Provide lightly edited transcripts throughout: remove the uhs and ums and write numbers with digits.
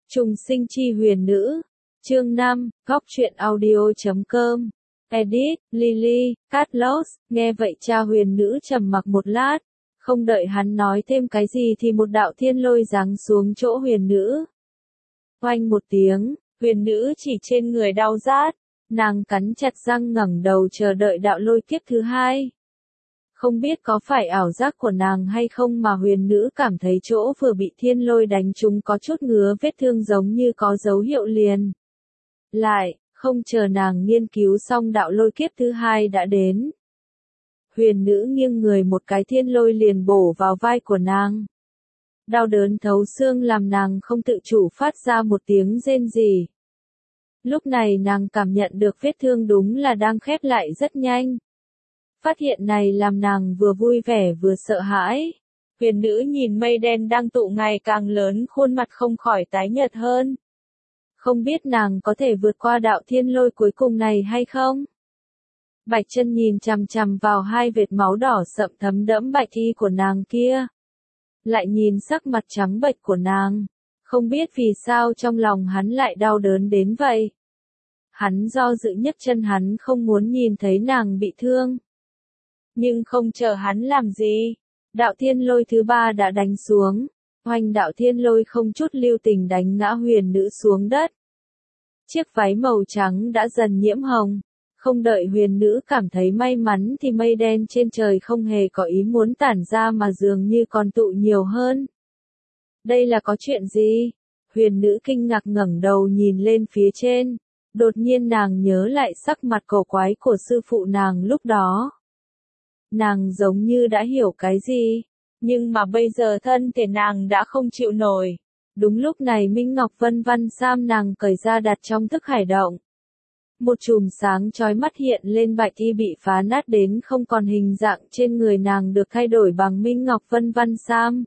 Trùng sinh chi huyền nữ. Chương 5, góc truyện audio.com. Edit, Lily, Carlos. Nghe vậy cha huyền nữ trầm mặc một lát. Không đợi hắn nói thêm cái gì thì một đạo thiên lôi giáng xuống chỗ huyền nữ. Oanh một tiếng, huyền nữ chỉ trên người đau rát. Nàng cắn chặt răng ngẩng đầu chờ đợi đạo lôi kiếp thứ hai. Không biết có phải ảo giác của nàng hay không mà huyền nữ cảm thấy chỗ vừa bị thiên lôi đánh trúng có chút ngứa vết thương giống như có dấu hiệu liền. Lại, không chờ nàng nghiên cứu xong đạo lôi kiếp thứ hai đã đến. Huyền nữ nghiêng người một cái thiên lôi liền bổ vào vai của nàng. Đau đớn thấu xương làm nàng không tự chủ phát ra một tiếng rên rỉ. Lúc này nàng cảm nhận được vết thương đúng là đang khép lại rất nhanh. Phát hiện này làm nàng vừa vui vẻ vừa sợ hãi. Huyền nữ nhìn mây đen đang tụ ngày càng lớn, khuôn mặt không khỏi tái nhợt hơn. Không biết nàng có thể vượt qua đạo thiên lôi cuối cùng này hay không? Bạch Chân nhìn chằm chằm vào hai vệt máu đỏ sậm thấm đẫm bạch y của nàng kia. Lại nhìn sắc mặt trắng bệch của nàng. Không biết vì sao trong lòng hắn lại đau đớn đến vậy. Hắn do dự nhấc chân, hắn không muốn nhìn thấy nàng bị thương. Nhưng không chờ hắn làm gì, đạo thiên lôi thứ ba đã đánh xuống. Oanh, đạo thiên lôi không chút lưu tình đánh ngã huyền nữ xuống đất. Chiếc váy màu trắng đã dần nhiễm hồng. Không đợi huyền nữ cảm thấy may mắn thì mây đen trên trời không hề có ý muốn tản ra mà dường như còn tụ nhiều hơn. Đây là có chuyện gì? Huyền nữ kinh ngạc ngẩng đầu nhìn lên phía trên. Đột nhiên nàng nhớ lại sắc mặt cổ quái của sư phụ nàng lúc đó. Nàng giống như đã hiểu cái gì, nhưng mà bây giờ thân thể nàng đã không chịu nổi. Đúng lúc này Minh Ngọc Vân Văn Sam nàng cởi ra đặt trong thức hải động. Một chùm sáng chói mắt hiện lên, bạch y bị phá nát đến không còn hình dạng trên người nàng được thay đổi bằng Minh Ngọc Vân Văn Sam.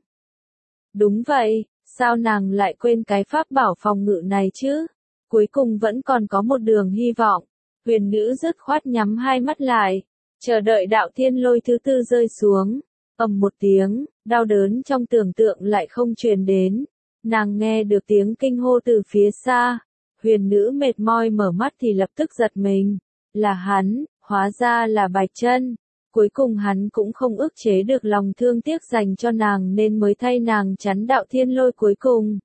Đúng vậy, sao nàng lại quên cái pháp bảo phòng ngự này chứ? Cuối cùng vẫn còn có một đường hy vọng. Huyền nữ dứt khoát nhắm hai mắt lại, chờ đợi đạo thiên lôi thứ tư rơi xuống. Ầm một tiếng, đau đớn trong tưởng tượng lại không truyền đến. Nàng nghe được tiếng kinh hô từ phía xa. Huyền nữ mệt mỏi mở mắt thì lập tức giật mình. Là hắn, hóa ra là Bạch Chân. Cuối cùng hắn cũng không ức chế được lòng thương tiếc dành cho nàng nên mới thay nàng chắn đạo thiên lôi cuối cùng.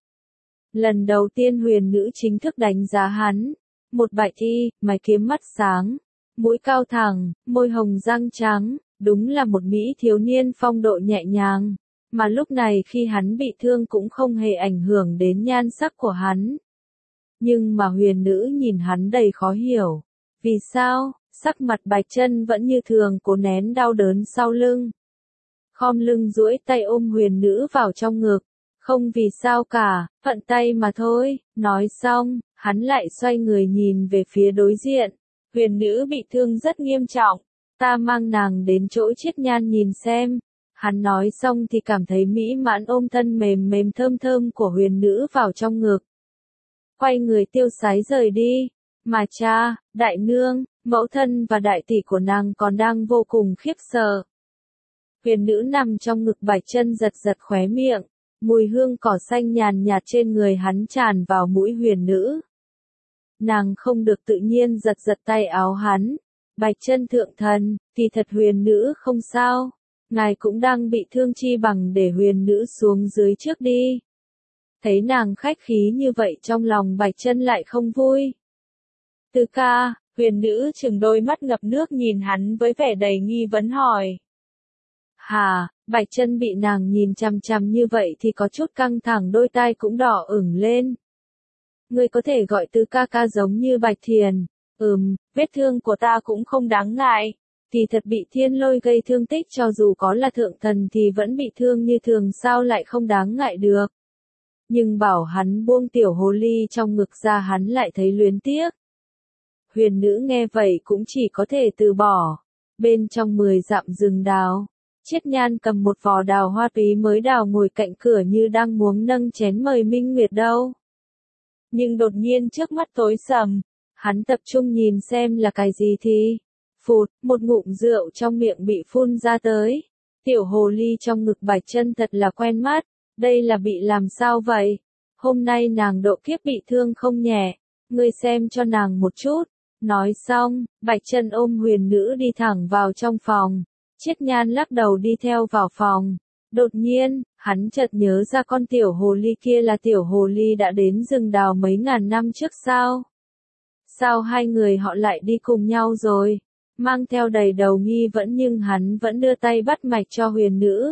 Lần đầu tiên huyền nữ chính thức đánh giá hắn. Một bạch y, mày kiếm mắt sáng, mũi cao thẳng, môi hồng răng trắng, đúng là một mỹ thiếu niên phong độ nhẹ nhàng. Mà lúc này khi hắn bị thương cũng không hề ảnh hưởng đến nhan sắc của hắn. Nhưng mà huyền nữ nhìn hắn đầy khó hiểu. Vì sao, sắc mặt Bạch Chân vẫn như thường, cố nén đau đớn sau lưng. Khom lưng duỗi tay ôm huyền nữ vào trong ngực. Không vì sao cả, thuận tay mà thôi. Nói xong, hắn lại xoay người nhìn về phía đối diện. Huyền nữ bị thương rất nghiêm trọng. Ta mang nàng đến chỗ Triết Nhan nhìn xem. Hắn nói xong thì cảm thấy mỹ mãn ôm thân mềm mềm thơm thơm của huyền nữ vào trong ngực. Quay người tiêu sái rời đi. Mà cha, đại nương, mẫu thân và đại tỷ của nàng còn đang vô cùng khiếp sợ. Huyền nữ nằm trong ngực Bạch Chân giật giật khóe miệng. Mùi hương cỏ xanh nhàn nhạt trên người hắn tràn vào mũi huyền nữ. Nàng không được tự nhiên giật giật tay áo hắn. Bạch Chân thượng thần, kỳ thật huyền nữ không sao. Ngài cũng đang bị thương, chi bằng để huyền nữ xuống dưới trước đi. Thấy nàng khách khí như vậy trong lòng Bạch Chân lại không vui. Tứ ca, huyền nữ trừng đôi mắt ngập nước nhìn hắn với vẻ đầy nghi vấn hỏi. Hà, Bạch Chân bị nàng nhìn chằm chằm như vậy thì có chút căng thẳng, đôi tai cũng đỏ ửng lên. Ngươi có thể gọi Tứ ca ca giống như Bạch Thiền. Vết thương của ta cũng không đáng ngại. Thì thật bị thiên lôi gây thương tích, cho dù có là thượng thần thì vẫn bị thương như thường, sao lại không đáng ngại được. Nhưng bảo hắn buông tiểu hồ ly trong ngực ra hắn lại thấy luyến tiếc. Huyền nữ nghe vậy cũng chỉ có thể từ bỏ. Bên trong 10 dặm rừng đào, Triết Nhan cầm một vò đào hoa túy mới đào ngồi cạnh cửa như đang muốn nâng chén mời Minh Nguyệt đâu. Nhưng đột nhiên trước mắt tối sầm, hắn tập trung nhìn xem là cái gì thì, phụt, một ngụm rượu trong miệng bị phun ra tới. Tiểu hồ ly trong ngực Bạch Chân thật là quen mắt, đây là bị làm sao vậy? Hôm nay nàng độ kiếp bị thương không nhẹ, ngươi xem cho nàng một chút. Nói xong, Bạch Chân ôm huyền nữ đi thẳng vào trong phòng. Chiết Nhan lắc đầu đi theo vào phòng. Đột nhiên, hắn chợt nhớ ra con tiểu hồ ly kia là tiểu hồ ly đã đến rừng đào mấy ngàn năm trước sao? Sao hai người họ lại đi cùng nhau rồi? Mang theo đầy đầu nghi vẫn nhưng hắn vẫn đưa tay bắt mạch cho huyền nữ.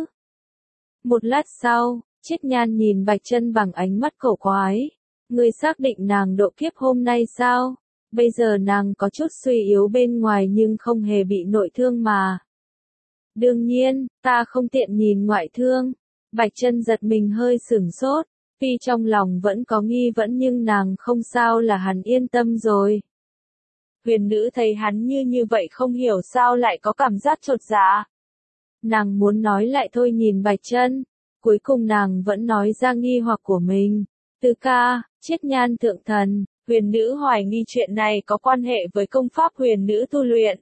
Một lát sau, Chiết Nhan nhìn Bạch Chân bằng ánh mắt cổ quái. Ngươi xác định nàng độ kiếp hôm nay sao? Bây giờ nàng có chút suy yếu bên ngoài nhưng không hề bị nội thương mà. Đương nhiên, ta không tiện nhìn ngoại thương. Bạch Chân giật mình hơi sửng sốt, tuy trong lòng vẫn có nghi vẫn nhưng nàng không sao là hắn yên tâm rồi. Huyền nữ thấy hắn như vậy không hiểu sao lại có cảm giác chột dạ. Nàng muốn nói lại thôi nhìn Bạch Chân, cuối cùng nàng vẫn nói ra nghi hoặc của mình. Từ ca, Chiết Nhan thượng thần, huyền nữ hoài nghi chuyện này có quan hệ với công pháp huyền nữ tu luyện.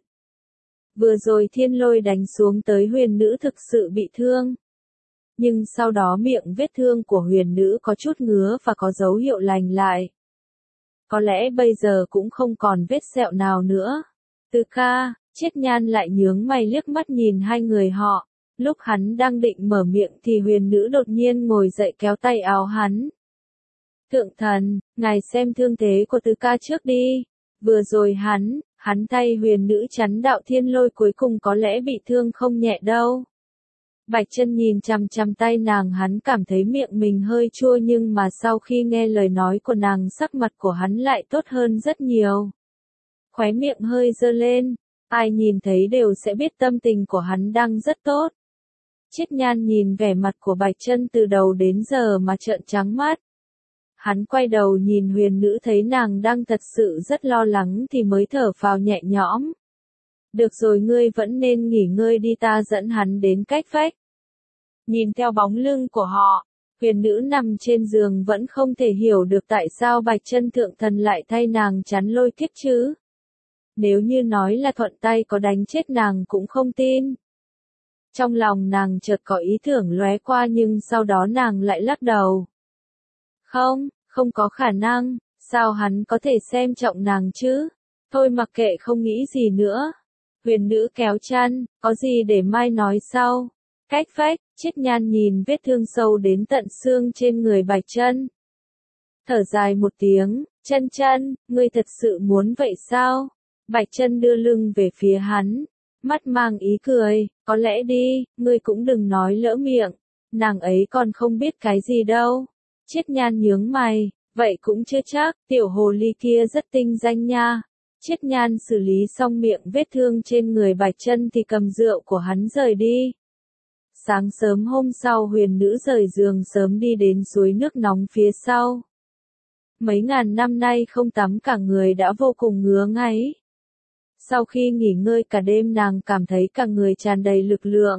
Vừa rồi thiên lôi đánh xuống tới huyền nữ thực sự bị thương. Nhưng sau đó miệng vết thương của huyền nữ có chút ngứa và có dấu hiệu lành lại. Có lẽ bây giờ cũng không còn vết sẹo nào nữa. Từ ca, Chiết Nhan lại nhướng mày liếc mắt nhìn hai người họ. Lúc hắn đang định mở miệng thì huyền nữ đột nhiên ngồi dậy kéo tay áo hắn. Thượng thần, ngài xem thương thế của Từ ca trước đi. Vừa rồi hắn thay huyền nữ chắn đạo thiên lôi cuối cùng có lẽ bị thương không nhẹ đâu. Bạch Chân nhìn chằm chằm tay nàng hắn cảm thấy miệng mình hơi chua nhưng mà sau khi nghe lời nói của nàng sắc mặt của hắn lại tốt hơn rất nhiều. Khóe miệng hơi giơ lên, ai nhìn thấy đều sẽ biết tâm tình của hắn đang rất tốt. Chiết Nhan nhìn vẻ mặt của Bạch Chân từ đầu đến giờ mà trợn trắng mắt. Hắn quay đầu nhìn huyền nữ thấy nàng đang thật sự rất lo lắng thì mới thở phào nhẹ nhõm. Được rồi ngươi vẫn nên nghỉ ngơi đi ta dẫn hắn đến cách vách. Nhìn theo bóng lưng của họ, huyền nữ nằm trên giường vẫn không thể hiểu được tại sao Bạch Chân thượng thần lại thay nàng chắn lôi kiếp chứ. Nếu như nói là thuận tay có đánh chết nàng cũng không tin. Trong lòng nàng chợt có ý tưởng lóe qua nhưng sau đó nàng lại lắc đầu. Không có khả năng, sao hắn có thể xem trọng nàng chứ? Thôi mặc kệ không nghĩ gì nữa. Huyền nữ kéo chăn, có gì để mai nói sau. Cách vách, Chiết Nhan nhìn vết thương sâu đến tận xương trên người Bạch Chân. Thở dài một tiếng, Chân, ngươi thật sự muốn vậy sao? Bạch Chân đưa lưng về phía hắn, mắt mang ý cười, có lẽ đi, ngươi cũng đừng nói lỡ miệng, nàng ấy còn không biết cái gì đâu. Chiết Nhan nhướng mày, vậy cũng chưa chắc, tiểu hồ ly kia rất tinh danh nha. Chiết Nhan xử lý xong miệng vết thương trên người Bạch Chân thì cầm rượu của hắn rời đi. Sáng sớm hôm sau huyền nữ rời giường sớm đi đến suối nước nóng phía sau. Mấy ngàn năm nay không tắm cả người đã vô cùng ngứa ngáy. Sau khi nghỉ ngơi cả đêm nàng cảm thấy cả người tràn đầy lực lượng.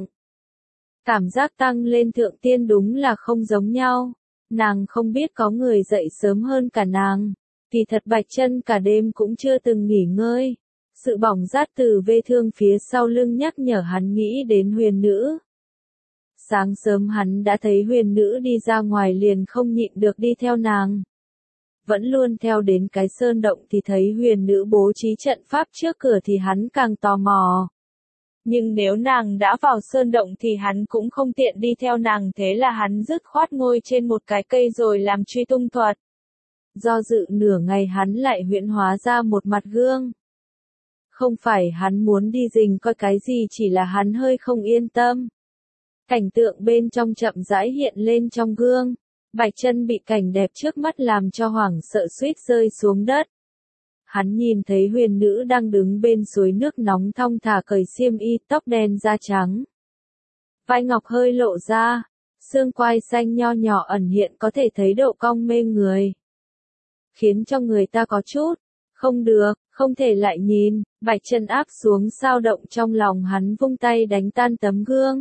Cảm giác tăng lên thượng tiên đúng là không giống nhau. Nàng không biết có người dậy sớm hơn cả nàng. Kỳ thật Bạch Chân cả đêm cũng chưa từng nghỉ ngơi. Sự bỏng rát từ vết thương phía sau lưng nhắc nhở hắn nghĩ đến huyền nữ. Sáng sớm hắn đã thấy huyền nữ đi ra ngoài liền không nhịn được đi theo nàng. Vẫn luôn theo đến cái sơn động thì thấy huyền nữ bố trí trận pháp trước cửa thì hắn càng tò mò. Nhưng nếu nàng đã vào sơn động thì hắn cũng không tiện đi theo nàng thế là hắn dứt khoát ngồi trên một cái cây rồi làm truy tung thuật. Do dự nửa ngày hắn lại huyễn hóa ra một mặt gương. Không phải hắn muốn đi rình coi cái gì chỉ là hắn hơi không yên tâm. Cảnh tượng bên trong chậm rãi hiện lên trong gương. Bạch Chân bị cảnh đẹp trước mắt làm cho hoảng sợ suýt rơi xuống đất. Hắn nhìn thấy huyền nữ đang đứng bên suối nước nóng thong thả cởi xiêm y tóc đen da trắng. Vai ngọc hơi lộ ra, xương quai xanh nho nhỏ ẩn hiện có thể thấy độ cong mê người. Khiến cho người ta có chút, không được, không thể lại nhìn, Bạch Chân áp xuống sao động trong lòng hắn vung tay đánh tan tấm gương.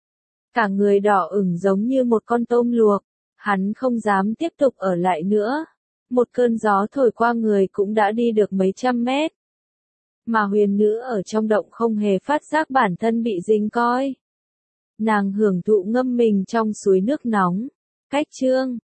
Cả người đỏ ửng giống như một con tôm luộc, hắn không dám tiếp tục ở lại nữa. Một cơn gió thổi qua người cũng đã đi được mấy trăm mét. Mà huyền nữ ở trong động không hề phát giác bản thân bị dính coi. Nàng hưởng thụ ngâm mình trong suối nước nóng. Cách chương